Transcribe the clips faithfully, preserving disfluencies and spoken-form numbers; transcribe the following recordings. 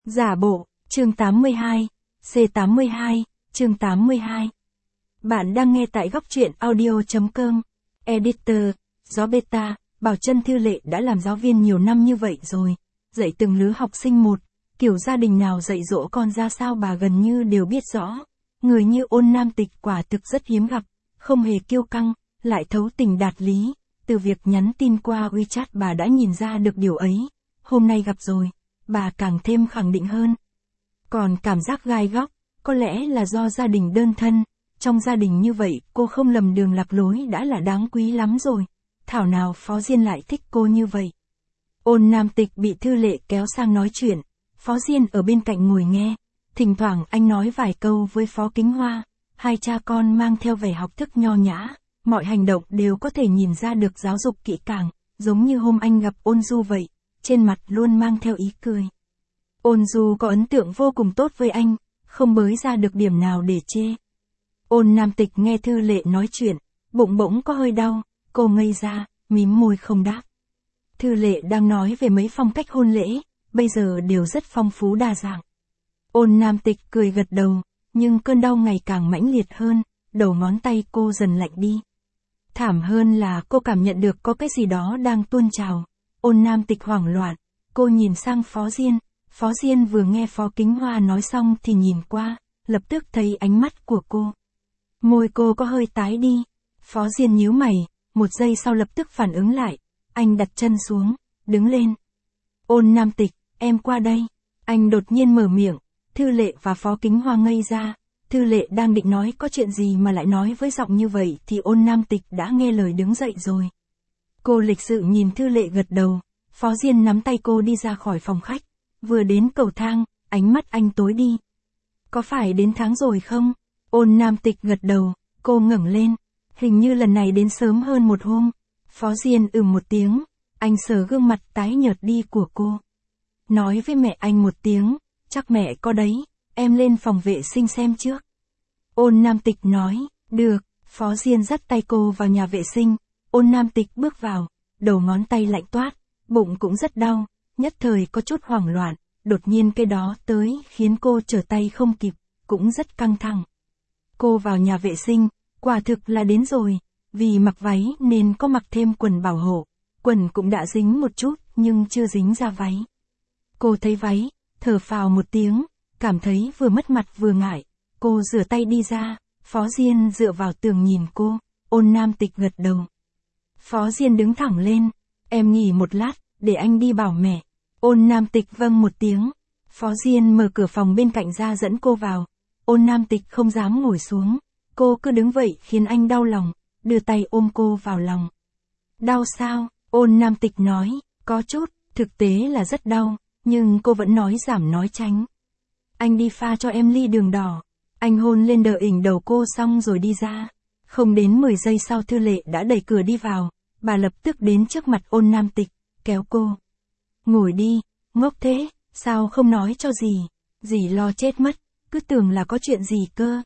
Giả bộ, chương tám mươi hai, C tám mươi hai, chương tám mươi hai. Bạn đang nghe tại góc truyện audio.com. Editor, Gió Beta, Bảo Trân Thư Lệ đã làm giáo viên nhiều năm như vậy rồi, dạy từng lứa học sinh một, kiểu gia đình nào dạy dỗ con ra sao bà gần như đều biết rõ. Người như Ôn Nam Tịch quả thực rất hiếm gặp, không hề kiêu căng, lại thấu tình đạt lý, từ việc nhắn tin qua WeChat bà đã nhìn ra được điều ấy, hôm nay gặp rồi, bà càng thêm khẳng định hơn. Còn cảm giác gai góc, có lẽ là do gia đình đơn thân, trong gia đình như vậy cô không lầm đường lạc lối đã là đáng quý lắm rồi, thảo nào Phó Diên lại thích cô như vậy. Ôn Nam Tịch bị Thư Lệ kéo sang nói chuyện, Phó Diên ở bên cạnh ngồi nghe, thỉnh thoảng anh nói vài câu với Phó Kính Hoa, hai cha con mang theo vẻ học thức nho nhã, mọi hành động đều có thể nhìn ra được giáo dục kỹ càng, giống như hôm anh gặp Ôn Du vậy, trên mặt luôn mang theo ý cười. Ôn Du có ấn tượng vô cùng tốt với anh, không bới ra được điểm nào để chê. Ôn Nam Tịch nghe Thư Lệ nói chuyện, bụng bỗng có hơi đau, cô ngây ra, mím môi không đáp. Thư Lệ đang nói về mấy phong cách hôn lễ, bây giờ đều rất phong phú đa dạng. Ôn Nam Tịch cười gật đầu, nhưng cơn đau ngày càng mãnh liệt hơn, đầu ngón tay cô dần lạnh đi. Thảm hơn là cô cảm nhận được có cái gì đó đang tuôn trào. Ôn Nam Tịch hoảng loạn, cô nhìn sang Phó Diên, Phó Diên vừa nghe Phó Kính Hoa nói xong thì nhìn qua, lập tức thấy ánh mắt của cô. Môi cô có hơi tái đi, Phó Diên nhíu mày, một giây sau lập tức phản ứng lại, anh đặt chân xuống, đứng lên. Ôn Nam Tịch, em qua đây, anh đột nhiên mở miệng, Thư Lệ và Phó Kính Hoa ngây ra, Thư Lệ đang định nói có chuyện gì mà lại nói với giọng như vậy thì Ôn Nam Tịch đã nghe lời đứng dậy rồi. Cô lịch sự nhìn Thư Lệ gật đầu, Phó Diên nắm tay cô đi ra khỏi phòng khách, vừa đến cầu thang, ánh mắt anh tối đi. Có phải đến tháng rồi không? Ôn Nam Tịch gật đầu, cô ngẩng lên, hình như lần này đến sớm hơn một hôm. Phó Diên ừm một tiếng, anh sờ gương mặt tái nhợt đi của cô. Nói với mẹ anh một tiếng, chắc mẹ có đấy, em lên phòng vệ sinh xem trước. Ôn Nam Tịch nói, được, Phó Diên dắt tay cô vào nhà vệ sinh, Ôn Nam Tịch bước vào, đầu ngón tay lạnh toát, bụng cũng rất đau, nhất thời có chút hoảng loạn, đột nhiên cái đó tới khiến cô trở tay không kịp, cũng rất căng thẳng. Cô vào nhà vệ sinh, quả thực là đến rồi, vì mặc váy nên có mặc thêm quần bảo hộ, quần cũng đã dính một chút nhưng chưa dính ra váy. Cô thấy váy, thở phào một tiếng, cảm thấy vừa mất mặt vừa ngại, cô rửa tay đi ra, Phó Diên dựa vào tường nhìn cô, Ôn Nam Tịch gật đầu. Phó Diên đứng thẳng lên, em nghỉ một lát, để anh đi bảo mẹ. Ôn Nam Tịch vâng một tiếng, Phó Diên mở cửa phòng bên cạnh ra dẫn cô vào, Ôn Nam Tịch không dám ngồi xuống, cô cứ đứng vậy khiến anh đau lòng, đưa tay ôm cô vào lòng. Đau sao? Ôn Nam Tịch nói, có chút, thực tế là rất đau, nhưng cô vẫn nói giảm nói tránh. Anh đi pha cho em ly đường đỏ, anh hôn lên đờ ỉnh đầu cô xong rồi đi ra. Không đến mười giây sau Thư Lệ đã đẩy cửa đi vào, bà lập tức đến trước mặt Ôn Nam Tịch, kéo cô. Ngồi đi, ngốc thế, sao không nói cho dì, dì lo chết mất, cứ tưởng là có chuyện gì cơ.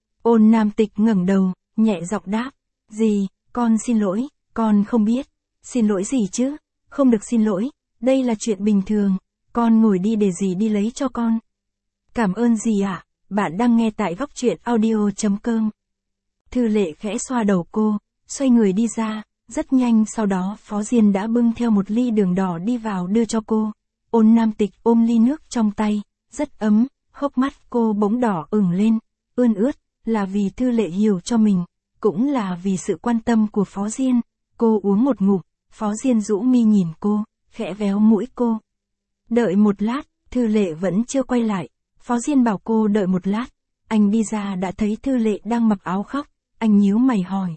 Ôn Nam Tịch ngẩng đầu, nhẹ giọng đáp, dì, con xin lỗi, con không biết, xin lỗi gì chứ, không được xin lỗi, đây là chuyện bình thường, con ngồi đi để dì đi lấy cho con. Cảm ơn dì ạ, bạn đang nghe tại góc truyện audio.com. Thư Lệ khẽ xoa đầu cô, xoay người đi ra, rất nhanh sau đó Phó Diên đã bưng theo một ly đường đỏ đi vào đưa cho cô. Ôn Nam Tịch ôm ly nước trong tay, rất ấm, hốc mắt cô bỗng đỏ ửng lên, ươn ướt, là vì Thư Lệ hiểu cho mình, cũng là vì sự quan tâm của Phó Diên. Cô uống một ngụm, Phó Diên rũ mi nhìn cô, khẽ véo mũi cô. Đợi một lát, Thư Lệ vẫn chưa quay lại, Phó Diên bảo cô đợi một lát, anh đi ra đã thấy Thư Lệ đang mặc áo khóc, anh nhíu mày hỏi.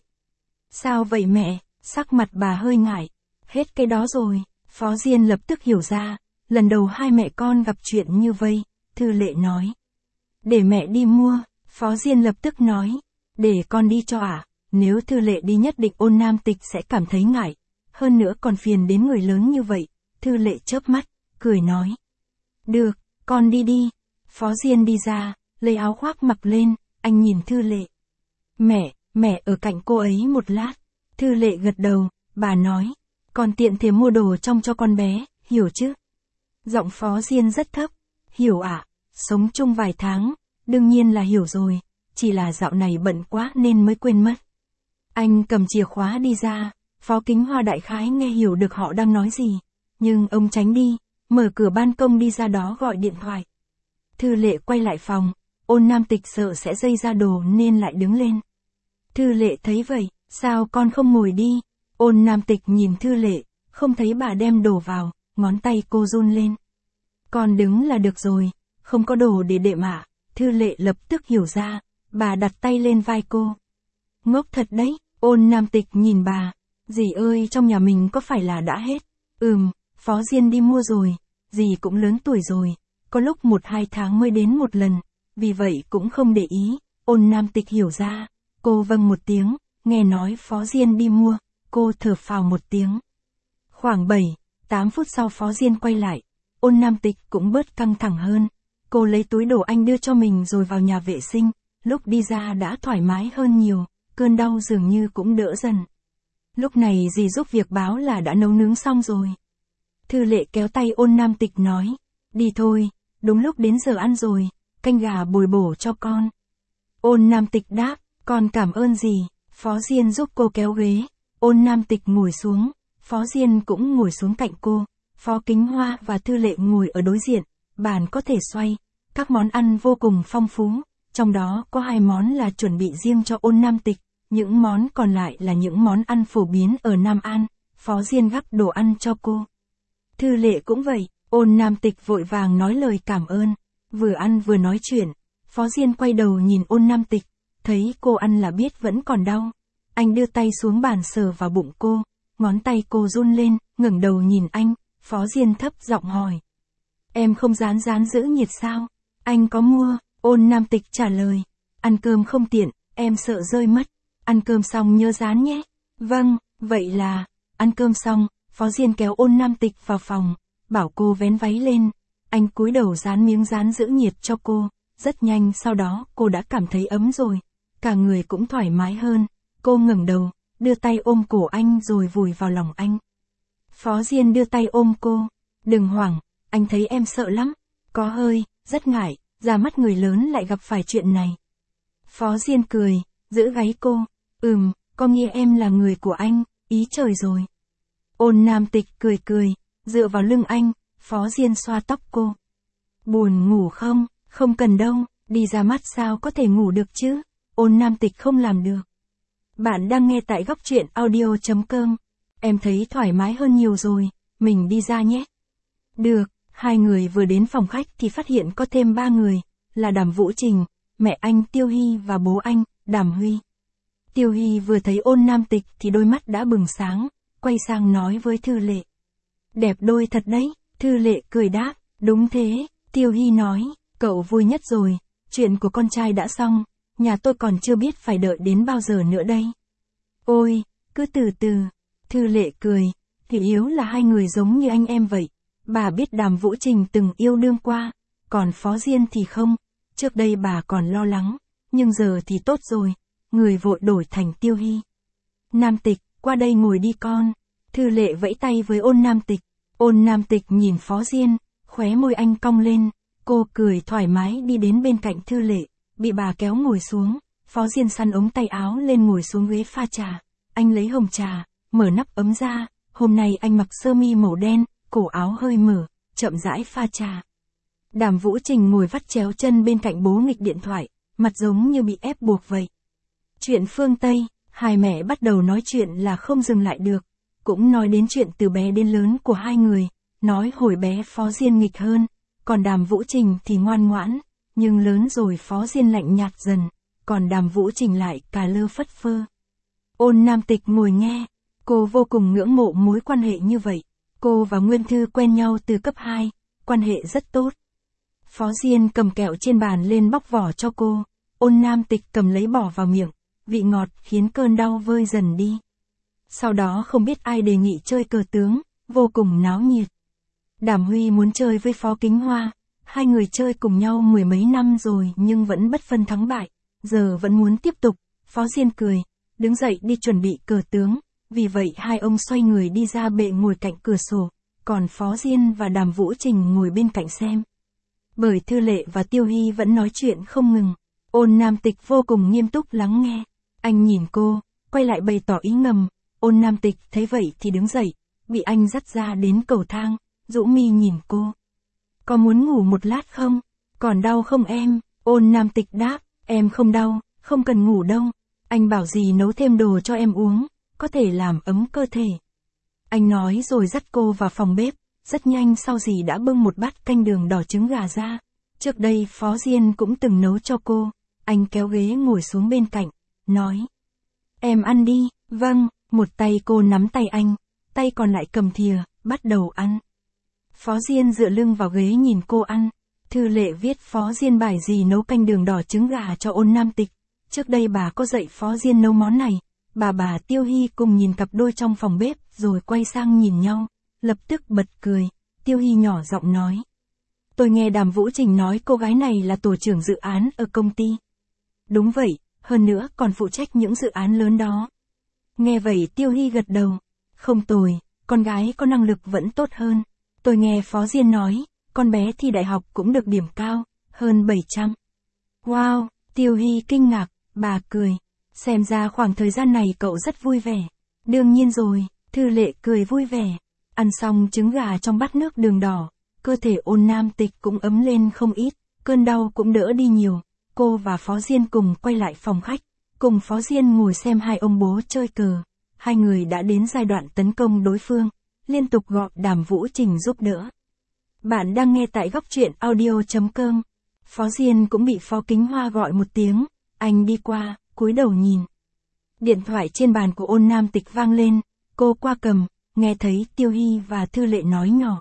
Sao vậy mẹ? Sắc mặt bà hơi ngại. Hết cái đó rồi, Phó Diên lập tức hiểu ra, lần đầu hai mẹ con gặp chuyện như vây, Thư Lệ nói. Để mẹ đi mua, Phó Diên lập tức nói. Để con đi cho ạ, à? Nếu Thư Lệ đi nhất định Ôn Nam Tịch sẽ cảm thấy ngại, hơn nữa còn phiền đến người lớn như vậy, Thư Lệ chớp mắt, cười nói. Được, con đi đi. Phó Diên đi ra, lấy áo khoác mặc lên, anh nhìn Thư Lệ. Mẹ, mẹ ở cạnh cô ấy một lát. Thư Lệ gật đầu, bà nói, còn tiện thể mua đồ trong cho con bé, hiểu chứ? Giọng Phó Diên rất thấp, Hiểu ạ, sống chung vài tháng, đương nhiên là hiểu rồi, chỉ là dạo này bận quá nên mới quên mất. Anh cầm chìa khóa đi ra, Phó Kính Hoa đại khái nghe hiểu được họ đang nói gì, nhưng ông tránh đi, mở cửa ban công đi ra đó gọi điện thoại. Thư Lệ quay lại phòng, Ôn Nam Tịch sợ sẽ dây ra đồ nên lại đứng lên. Thư Lệ thấy vậy, sao con không ngồi đi? Ôn Nam Tịch nhìn Thư Lệ, không thấy bà đem đồ vào, ngón tay cô run lên. Con đứng là được rồi, không có đồ để đệm ạ. Thư Lệ lập tức hiểu ra, bà đặt tay lên vai cô. Ngốc thật đấy, Ôn Nam Tịch nhìn bà, dì ơi trong nhà mình có phải là đã hết? Ừm, Phó Diên đi mua rồi, dì cũng lớn tuổi rồi, có lúc một hai tháng mới đến một lần, vì vậy cũng không để ý. Ôn Nam Tịch hiểu ra, cô vâng một tiếng, nghe nói Phó Diên đi mua, cô thở phào một tiếng. Khoảng bảy, tám phút sau Phó Diên quay lại, Ôn Nam Tịch cũng bớt căng thẳng hơn. Cô lấy túi đồ anh đưa cho mình rồi vào nhà vệ sinh, lúc đi ra đã thoải mái hơn nhiều, cơn đau dường như cũng đỡ dần. Lúc này dì giúp việc báo là đã nấu nướng xong rồi. Thư Lệ kéo tay Ôn Nam Tịch nói, đi thôi, đúng lúc đến giờ ăn rồi, canh gà bồi bổ cho con. Ôn Nam Tịch đáp, con cảm ơn dì. Phó Diên giúp cô kéo ghế, Ôn Nam Tịch ngồi xuống, Phó Diên cũng ngồi xuống cạnh cô, Phó Kính Hoa và Thư Lệ ngồi ở đối diện, bàn có thể xoay, các món ăn vô cùng phong phú, trong đó có hai món là chuẩn bị riêng cho Ôn Nam Tịch, những món còn lại là những món ăn phổ biến ở Nam An. Phó Diên gắp đồ ăn cho cô. Thư Lệ cũng vậy, Ôn Nam Tịch vội vàng nói lời cảm ơn, vừa ăn vừa nói chuyện, Phó Diên quay đầu nhìn Ôn Nam Tịch, thấy cô ăn là biết vẫn còn đau. Anh đưa tay xuống bàn sờ vào bụng cô, ngón tay cô run lên, ngẩng đầu nhìn anh, Phó Diên thấp giọng hỏi. Em không rán rán giữ nhiệt sao? Anh có mua, Ôn Nam Tịch trả lời. Ăn cơm không tiện, em sợ rơi mất. Ăn cơm xong nhớ rán nhé. Vâng, vậy là, ăn cơm xong, Phó Diên kéo Ôn Nam Tịch vào phòng, bảo cô vén váy lên. Anh cúi đầu rán miếng rán giữ nhiệt cho cô, rất nhanh sau đó cô đã cảm thấy ấm rồi, cả người cũng thoải mái hơn. Cô ngẩng đầu, đưa tay ôm cổ anh rồi vùi vào lòng anh. Phó Diên đưa tay ôm cô, đừng hoảng, anh thấy em sợ lắm, có hơi, rất ngại, ra mắt người lớn lại gặp phải chuyện này. Phó Diên cười, giữ gáy cô, ừm, có nghĩa em là người của anh, ý trời rồi. Ôn Nam Tịch cười cười, dựa vào lưng anh, Phó Diên xoa tóc cô. Buồn ngủ không? Không cần đâu, đi ra mắt sao có thể ngủ được chứ? Ôn Nam Tịch không làm được. Bạn đang nghe tại góc truyện audio chấm com. Em thấy thoải mái hơn nhiều rồi, mình đi ra nhé. Được, hai người vừa đến phòng khách thì phát hiện có thêm ba người, là Đàm Vũ Trình, mẹ anh Tiêu Hy và bố anh, Đàm Huy. Tiêu Hy vừa thấy Ôn Nam Tịch thì đôi mắt đã bừng sáng, quay sang nói với Thư Lệ. Đẹp đôi thật đấy, Thư Lệ cười đáp, đúng thế, Tiêu Hy nói, cậu vui nhất rồi, chuyện của con trai đã xong, nhà tôi còn chưa biết phải đợi đến bao giờ nữa đây. Ôi, cứ từ từ, Thư Lệ cười, thì yếu là hai người giống như anh em vậy, bà biết Đàm Vũ Trình từng yêu đương qua, còn Phó Diên thì không, trước đây bà còn lo lắng, nhưng giờ thì tốt rồi, người vội đổi thành Tiêu Hy. Nam Tịch, qua đây ngồi đi con, Thư Lệ vẫy tay với Ôn Nam Tịch, Ôn Nam Tịch nhìn Phó Diên, khóe môi anh cong lên, cô cười thoải mái đi đến bên cạnh Thư Lệ, bị bà kéo ngồi xuống, Phó Diên săn ống tay áo lên ngồi xuống ghế pha trà, anh lấy hồng trà, mở nắp ấm ra, hôm nay anh mặc sơ mi màu đen, cổ áo hơi mở, chậm rãi pha trà. Đàm Vũ Trình ngồi vắt chéo chân bên cạnh bố nghịch điện thoại, mặt giống như bị ép buộc vậy. Chuyện phương Tây, hai mẹ bắt đầu nói chuyện là không dừng lại được, cũng nói đến chuyện từ bé đến lớn của hai người, nói hồi bé Phó Diên nghịch hơn, còn Đàm Vũ Trình thì ngoan ngoãn, nhưng lớn rồi Phó Diên lạnh nhạt dần, còn Đàm Vũ Trình lại cà lơ phất phơ. Ôn Nam Tịch ngồi nghe, cô vô cùng ngưỡng mộ mối quan hệ như vậy, cô và Nguyên Thư quen nhau từ cấp hai, quan hệ rất tốt. Phó Diên cầm kẹo trên bàn lên bóc vỏ cho cô, Ôn Nam Tịch cầm lấy bỏ vào miệng, vị ngọt khiến cơn đau vơi dần đi. Sau đó không biết ai đề nghị chơi cờ tướng, vô cùng náo nhiệt. Đàm Huy muốn chơi với Phó Kính Hoa, hai người chơi cùng nhau mười mấy năm rồi nhưng vẫn bất phân thắng bại, giờ vẫn muốn tiếp tục. Phó Diên cười, đứng dậy đi chuẩn bị cờ tướng, vì vậy hai ông xoay người đi ra bệ ngồi cạnh cửa sổ, còn Phó Diên và Đàm Vũ Trình ngồi bên cạnh xem. Bởi Thư Lệ và Tiêu Hy vẫn nói chuyện không ngừng. Ôn Nam Tịch vô cùng nghiêm túc lắng nghe. Anh nhìn cô, quay lại bày tỏ ý ngầm. Ôn Nam Tịch thấy vậy thì đứng dậy, bị anh dắt ra đến cầu thang, rũ mi nhìn cô. Có muốn ngủ một lát không? Còn đau không em? Ôn Nam Tịch đáp, em không đau, không cần ngủ đâu. Anh bảo gì nấu thêm đồ cho em uống, có thể làm ấm cơ thể. Anh nói rồi dắt cô vào phòng bếp, rất nhanh sau gì đã bưng một bát canh đường đỏ trứng gà ra. Trước đây Phó Diên cũng từng nấu cho cô. Anh kéo ghế ngồi xuống bên cạnh, nói. Em ăn đi, vâng, một tay cô nắm tay anh, tay còn lại cầm thìa, bắt đầu ăn. Phó Diên dựa lưng vào ghế nhìn cô ăn. Thư Lệ viết Phó Diên bài gì nấu canh đường đỏ trứng gà cho Ôn Nam Tịch. Trước đây bà có dạy Phó Diên nấu món này. Bà bà Tiêu Hy cùng nhìn cặp đôi trong phòng bếp rồi quay sang nhìn nhau, lập tức bật cười. Tiêu Hy nhỏ giọng nói. Tôi nghe Đàm Vũ Trình nói cô gái này là tổ trưởng dự án ở công ty. Đúng vậy, hơn nữa còn phụ trách những dự án lớn đó. Nghe vậy Tiêu Hy gật đầu. Không tồi, con gái có năng lực vẫn tốt hơn. Tôi nghe Phó Diên nói, con bé thi đại học cũng được điểm cao, hơn bảy trăm. Wow, Tiêu Hy kinh ngạc, bà cười. Xem ra khoảng thời gian này cậu rất vui vẻ. Đương nhiên rồi, Thư Lệ cười vui vẻ. Ăn xong trứng gà trong bát nước đường đỏ, cơ thể Ôn Nam Tịch cũng ấm lên không ít, cơn đau cũng đỡ đi nhiều. Cô và Phó Diên cùng quay lại phòng khách, cùng Phó Diên ngồi xem hai ông bố chơi cờ. Hai người đã đến giai đoạn tấn công đối phương, liên tục gọi Đàm Vũ Trình giúp đỡ. Bạn đang nghe tại góc truyện audio chấm com. Phó Diên cũng bị Phó Kính Hoa gọi một tiếng, anh đi qua, cúi đầu nhìn. Điện thoại trên bàn của Ôn Nam Tịch vang lên, cô qua cầm, nghe thấy Tiêu Hy và Thư Lệ nói nhỏ.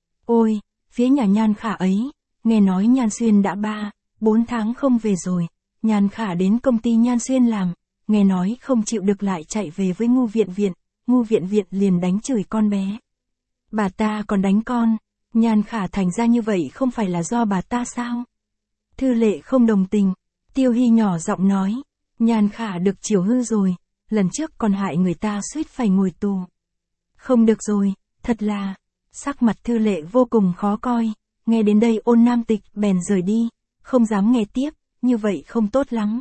Ôi, phía nhà Nhan Khả ấy, nghe nói Nhan Xuyên đã ba, bốn tháng không về rồi. Nhan Khả đến công ty Nhan Xuyên làm, nghe nói không chịu được lại chạy về với Ngu Viện Viện, Ngu Viện Viện liền đánh chửi con bé. Bà ta còn đánh con, Nhan Khả thành ra như vậy không phải là do bà ta sao? Thư Lệ không đồng tình, Tiêu Hy nhỏ giọng nói, Nhan Khả được chiều hư rồi, lần trước còn hại người ta suýt phải ngồi tù. Không được rồi, thật là, sắc mặt Thư Lệ vô cùng khó coi, nghe đến đây Ôn Nam Tịch bèn rời đi, không dám nghe tiếp, như vậy không tốt lắm.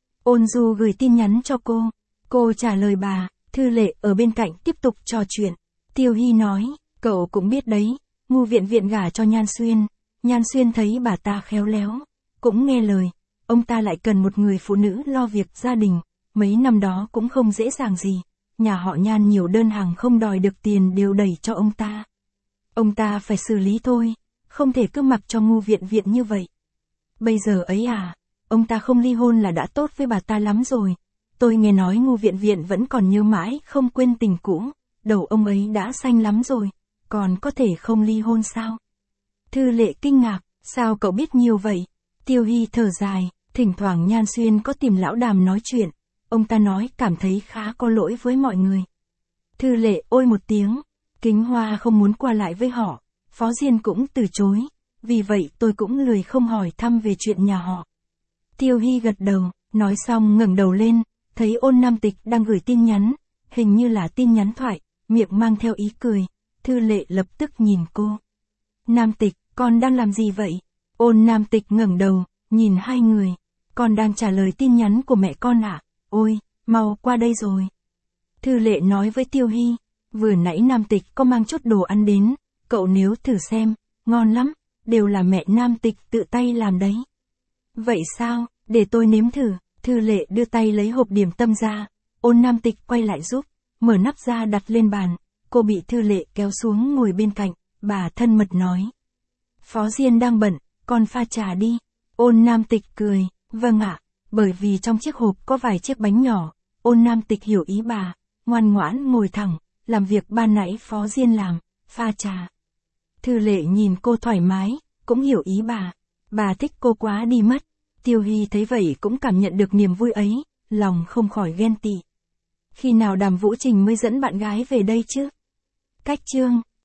Ôn Du gửi tin nhắn cho cô, cô trả lời bà, Thư Lệ ở bên cạnh tiếp tục trò chuyện. Tiêu Hy nói, cậu cũng biết đấy, Ngu Viện Viện gả cho Nhan Xuyên, Nhan Xuyên thấy bà ta khéo léo, cũng nghe lời, ông ta lại cần một người phụ nữ lo việc gia đình, mấy năm đó cũng không dễ dàng gì, nhà họ Nhan nhiều đơn hàng không đòi được tiền đều đẩy cho ông ta. Ông ta phải xử lý thôi, không thể cứ mặc cho Ngu Viện Viện như vậy. Bây giờ ấy à, ông ta không ly hôn là đã tốt với bà ta lắm rồi. Tôi nghe nói Ngu Viện Viện vẫn còn nhớ mãi không quên tình cũ, đầu ông ấy đã xanh lắm rồi, còn có thể không ly hôn sao? Thư Lệ kinh ngạc, sao cậu biết nhiều vậy? Tiêu Hy thở dài, thỉnh thoảng Nhan Xuyên có tìm lão Đàm nói chuyện, ông ta nói cảm thấy khá có lỗi với mọi người. Thư Lệ ôi một tiếng, Kính Hoa không muốn qua lại với họ, Phó Diên cũng từ chối, vì vậy tôi cũng lười không hỏi thăm về chuyện nhà họ. Tiêu Hy gật đầu, nói xong ngẩng đầu lên, thấy Ôn Nam Tịch đang gửi tin nhắn, hình như là tin nhắn thoại, miệng mang theo ý cười. Thư Lệ lập tức nhìn cô. Nam Tịch, con đang làm gì vậy? Ôn Nam Tịch ngẩng đầu, nhìn hai người. Con đang trả lời tin nhắn của mẹ con ạ. À? Ôi, mau qua đây rồi. Thư Lệ nói với Tiêu Hy, vừa nãy Nam Tịch có mang chút đồ ăn đến, cậu nếu thử xem, ngon lắm, đều là mẹ Nam Tịch tự tay làm đấy. Vậy sao, để tôi nếm thử. Thư Lệ đưa tay lấy hộp điểm tâm ra, Ôn Nam Tịch quay lại giúp, mở nắp ra đặt lên bàn. Cô bị Thư Lệ kéo xuống ngồi bên cạnh, bà thân mật nói. Phó Diên đang bận, con pha trà đi. Ôn Nam Tịch cười, vâng ạ, bởi vì trong chiếc hộp có vài chiếc bánh nhỏ. Ôn Nam Tịch hiểu ý bà, ngoan ngoãn ngồi thẳng, làm việc ban nãy Phó Diên làm, pha trà. Thư Lệ nhìn cô thoải mái, cũng hiểu ý bà, bà thích cô quá đi mất. Tiêu Hy thấy vậy cũng cảm nhận được niềm vui ấy, lòng không khỏi ghen tị. Khi nào Đàm Vũ Trình mới dẫn bạn gái về đây chứ? Cách chương